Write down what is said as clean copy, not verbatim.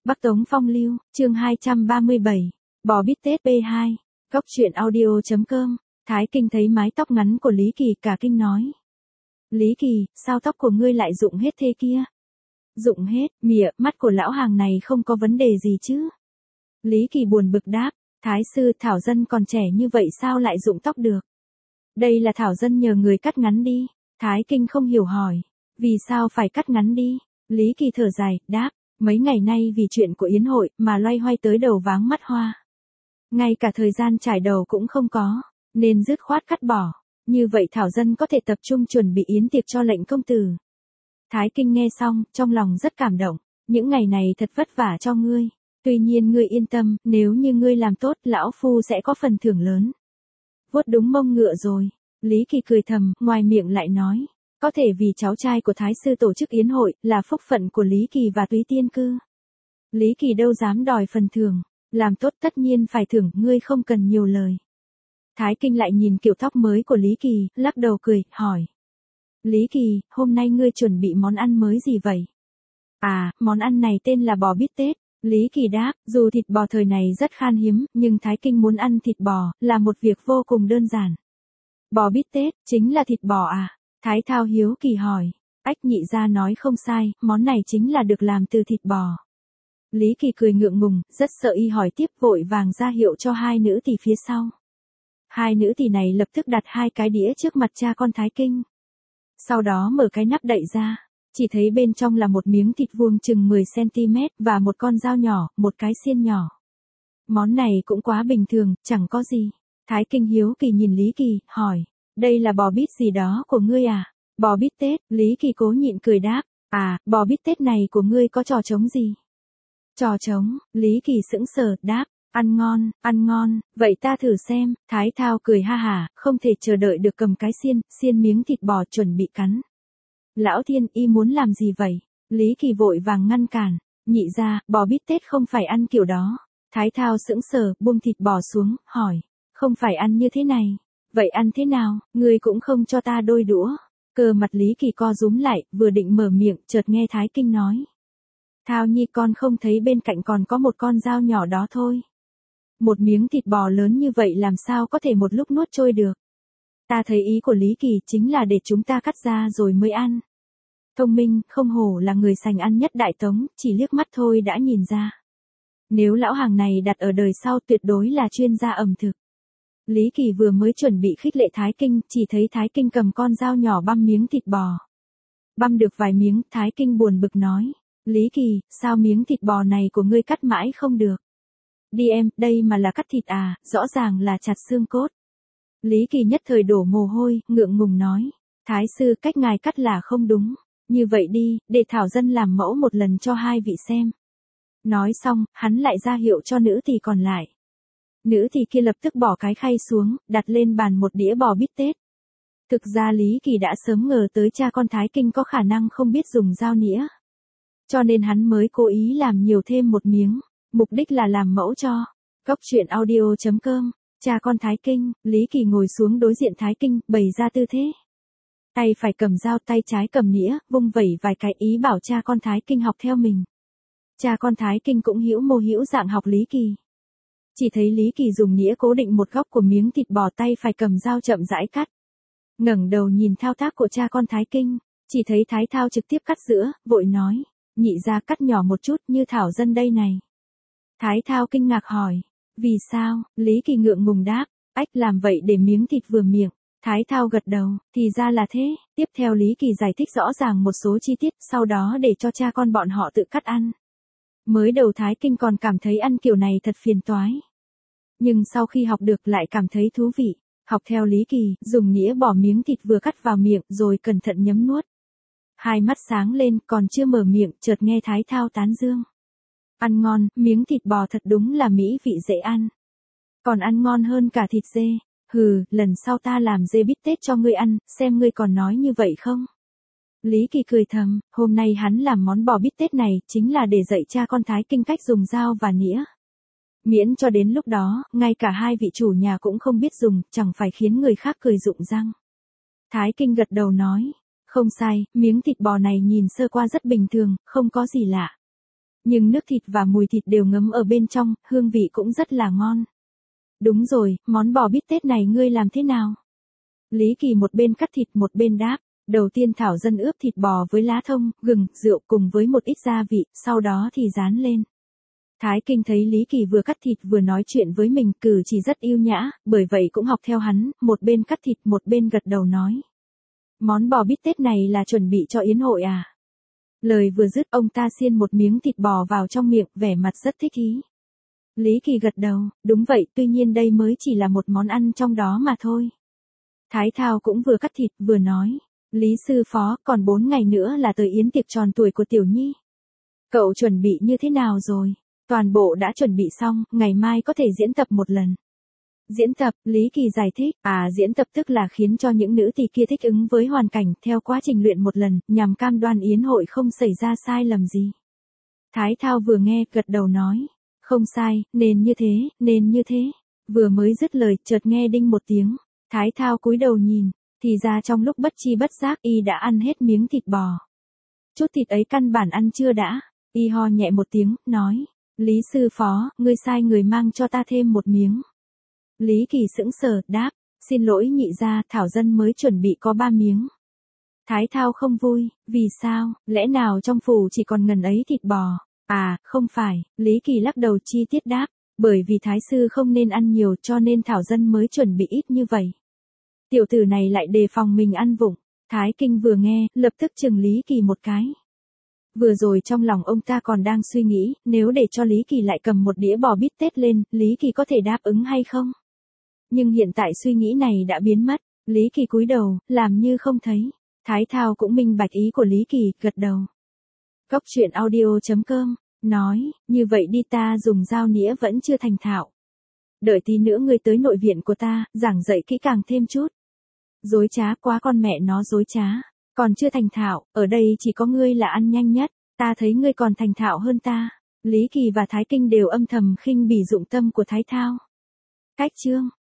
Bắc Tống Phong Lưu, chương 237, bò bít tết B2, Cốc truyện audio.com, Thái Kinh thấy mái tóc ngắn của Lý Kỳ cả kinh nói. Lý Kỳ, sao tóc của ngươi lại rụng hết thế kia? Rụng hết, mịa, mắt của lão hàng này không có vấn đề gì chứ? Lý Kỳ buồn bực đáp, Thái sư Thảo Dân còn trẻ như vậy sao lại rụng tóc được? Đây là Thảo Dân nhờ người cắt ngắn đi. Thái Kinh không hiểu hỏi, vì sao phải cắt ngắn đi? Lý Kỳ thở dài, đáp, mấy ngày nay vì chuyện của yến hội mà loay hoay tới đầu váng mắt hoa. Ngay cả thời gian trải đầu cũng không có, nên dứt khoát cắt bỏ. Như vậy Thảo Dân có thể tập trung chuẩn bị yến tiệc cho lệnh công tử. Thái Kinh nghe xong, trong lòng rất cảm động, những ngày này thật vất vả cho ngươi. Tuy nhiên ngươi yên tâm, nếu như ngươi làm tốt, lão phu sẽ có phần thưởng lớn. Vuốt đúng mông ngựa rồi. Lý Kỳ cười thầm, ngoài miệng lại nói, có thể vì cháu trai của Thái sư tổ chức yến hội, là phúc phận của Lý Kỳ và Túy Tiên Cư. Lý Kỳ đâu dám đòi phần thưởng, làm tốt tất nhiên phải thưởng, ngươi không cần nhiều lời. Thái Kinh lại nhìn kiểu tóc mới của Lý Kỳ, lắc đầu cười, hỏi. Lý Kỳ, hôm nay ngươi chuẩn bị món ăn mới gì vậy? À, món ăn này tên là bò bít tết. Lý Kỳ đáp, dù thịt bò thời này rất khan hiếm, nhưng Thái Kinh muốn ăn thịt bò, là một việc vô cùng đơn giản. Bò bít tết, chính là thịt bò à? Thái Thao hiếu kỳ hỏi. Ách, nhị gia nói không sai, món này chính là được làm từ thịt bò. Lý Kỳ cười ngượng ngùng, rất sợ y hỏi tiếp, vội vàng ra hiệu cho hai nữ tỳ phía sau. Hai nữ tỳ này lập tức đặt hai cái đĩa trước mặt cha con Thái Kinh. Sau đó mở cái nắp đậy ra, chỉ thấy bên trong là một miếng thịt vuông chừng 10cm và một con dao nhỏ, một cái xiên nhỏ. Món này cũng quá bình thường, chẳng có gì. Thái Kinh hiếu kỳ nhìn Lý Kỳ, hỏi, đây là bò bít gì đó của ngươi à? Bò bít tết, Lý Kỳ cố nhịn cười đáp, à, bò bít tết này của ngươi có trò trống gì? Trò trống, Lý Kỳ sững sờ, đáp, ăn ngon, vậy ta thử xem. Thái Thao cười ha hả, không thể chờ đợi được cầm cái xiên miếng thịt bò chuẩn bị cắn. Lão Thiên, y muốn làm gì vậy? Lý Kỳ vội vàng ngăn cản, nhị gia, bò bít tết không phải ăn kiểu đó. Thái Thao sững sờ, buông thịt bò xuống, hỏi, không phải ăn như thế này, vậy ăn thế nào, ngươi cũng không cho ta đôi đũa. Cờ mặt Lý Kỳ co rúm lại, vừa định mở miệng, chợt nghe Thái Kinh nói. Thao nhi, con không thấy bên cạnh còn có một con dao nhỏ đó thôi. Một miếng thịt bò lớn như vậy làm sao có thể một lúc nuốt trôi được. Ta thấy ý của Lý Kỳ chính là để chúng ta cắt ra rồi mới ăn. Thông minh, không hổ là người sành ăn nhất Đại Tống, chỉ liếc mắt thôi đã nhìn ra. Nếu lão hàng này đặt ở đời sau tuyệt đối là chuyên gia ẩm thực. Lý Kỳ vừa mới chuẩn bị khích lệ Thái Kinh, chỉ thấy Thái Kinh cầm con dao nhỏ băm miếng thịt bò. Băm được vài miếng, Thái Kinh buồn bực nói, Lý Kỳ, sao miếng thịt bò này của ngươi cắt mãi không được? Đi em, đây mà là cắt thịt à, rõ ràng là chặt xương cốt. Lý Kỳ nhất thời đổ mồ hôi, ngượng ngùng nói, Thái sư, cách ngài cắt là không đúng. Như vậy đi, để Thảo Dân làm mẫu một lần cho hai vị xem. Nói xong, hắn lại ra hiệu cho nữ tỳ còn lại. Nữ tỳ kia lập tức bỏ cái khay xuống, đặt lên bàn một đĩa bò bít tết. Thực ra Lý Kỳ đã sớm ngờ tới cha con Thái Kinh có khả năng không biết dùng dao nĩa. Cho nên hắn mới cố ý làm nhiều thêm một miếng, mục đích là làm mẫu cho. Cốc truyện audio.com, cha con Thái Kinh. Lý Kỳ ngồi xuống đối diện Thái Kinh, bày ra tư thế. Tay phải cầm dao, tay trái cầm nĩa, vung vẩy vài cái, ý bảo cha con Thái Kinh học theo mình. Cha con Thái Kinh cũng hữu mô hữu dạng học Lý Kỳ. Chỉ thấy Lý Kỳ dùng nĩa cố định một góc của miếng thịt bò, tay phải cầm dao chậm rãi cắt. Ngẩng đầu nhìn thao tác của cha con Thái Kinh, chỉ thấy Thái Thao trực tiếp cắt giữa, vội nói, nhị gia cắt nhỏ một chút như Thảo Dân đây này. Thái Thao kinh ngạc hỏi, vì sao? Lý Kỳ ngượng ngùng đáp, ách, làm vậy để miếng thịt vừa miệng. Thái Thao gật đầu, thì ra là thế. Tiếp theo Lý Kỳ giải thích rõ ràng một số chi tiết, sau đó để cho cha con bọn họ tự cắt ăn. Mới đầu Thái Kinh còn cảm thấy ăn kiểu này thật phiền toái. Nhưng sau khi học được lại cảm thấy thú vị. Học theo Lý Kỳ, dùng nĩa bỏ miếng thịt vừa cắt vào miệng rồi cẩn thận nhấm nuốt. Hai mắt sáng lên, còn chưa mở miệng, chợt nghe Thái Thao tán dương. Ăn ngon, miếng thịt bò thật đúng là mỹ vị dễ ăn. Còn ăn ngon hơn cả thịt dê. Hừ, lần sau ta làm dê bít tết cho ngươi ăn, xem ngươi còn nói như vậy không? Lý Kỳ cười thầm, hôm nay hắn làm món bò bít tết này chính là để dạy cha con Thái Kinh cách dùng dao và nĩa. Miễn cho đến lúc đó, ngay cả hai vị chủ nhà cũng không biết dùng, chẳng phải khiến người khác cười rụng răng. Thái Kinh gật đầu nói, không sai, miếng thịt bò này nhìn sơ qua rất bình thường, không có gì lạ. Nhưng nước thịt và mùi thịt đều ngấm ở bên trong, hương vị cũng rất là ngon. Đúng rồi, món bò bít tết này ngươi làm thế nào? Lý Kỳ một bên cắt thịt một bên đáp. Đầu tiên Thảo Dân ướp thịt bò với lá thông, gừng, rượu cùng với một ít gia vị, sau đó thì rán lên. Thái Kinh thấy Lý Kỳ vừa cắt thịt vừa nói chuyện với mình, cử chỉ rất yêu nhã, bởi vậy cũng học theo hắn, một bên cắt thịt một bên gật đầu nói. Món bò bít tết này là chuẩn bị cho yến hội à? Lời vừa dứt ông ta xiên một miếng thịt bò vào trong miệng, vẻ mặt rất thích ý. Lý Kỳ gật đầu, đúng vậy, tuy nhiên đây mới chỉ là một món ăn trong đó mà thôi. Thái Thao cũng vừa cắt thịt vừa nói. Lý sư phó, còn 4 ngày nữa là tới yến tiệc tròn tuổi của Tiểu Nhi. Cậu chuẩn bị như thế nào rồi? Toàn bộ đã chuẩn bị xong, ngày mai có thể diễn tập một lần. Diễn tập, Lý Kỳ giải thích, diễn tập tức là khiến cho những nữ tỳ kia thích ứng với hoàn cảnh theo quá trình luyện một lần, nhằm cam đoan yến hội không xảy ra sai lầm gì. Thái Thao vừa nghe, gật đầu nói, không sai, nên như thế. Vừa mới dứt lời, chợt nghe đinh một tiếng. Thái Thao cúi đầu nhìn, thì ra trong lúc bất chi bất giác y đã ăn hết miếng thịt bò. Chút thịt ấy căn bản ăn chưa đã, y ho nhẹ một tiếng, nói, Lý sư phó, ngươi sai người mang cho ta thêm một miếng. Lý Kỳ sững sờ, đáp, xin lỗi nhị gia, Thảo Dân mới chuẩn bị có 3 miếng. Thái Thao không vui, vì sao, lẽ nào trong phủ chỉ còn ngần ấy thịt bò? Không phải, Lý Kỳ lắc đầu chi tiết đáp, bởi vì Thái sư không nên ăn nhiều cho nên Thảo Dân mới chuẩn bị ít như vậy. Tiểu tử này lại đề phòng mình ăn vụng. Thái Kinh vừa nghe, lập tức chừng Lý Kỳ một cái. Vừa rồi trong lòng ông ta còn đang suy nghĩ, nếu để cho Lý Kỳ lại cầm một đĩa bò bít tết lên, Lý Kỳ có thể đáp ứng hay không? Nhưng hiện tại suy nghĩ này đã biến mất, Lý Kỳ cúi đầu, làm như không thấy. Thái Thao cũng minh bạch ý của Lý Kỳ, gật đầu. Góc truyện audio.com, nói, như vậy đi, ta dùng dao nĩa vẫn chưa thành thạo. Đợi tí nữa ngươi tới nội viện của ta, giảng dạy kỹ càng thêm chút. Dối trá quá, con mẹ nó dối trá. Còn chưa thành thạo, ở đây chỉ có ngươi là ăn nhanh nhất, ta thấy ngươi còn thành thạo hơn ta. Lý Kỳ và Thái Kinh đều âm thầm khinh bỉ dụng tâm của Thái Thao. Cách chương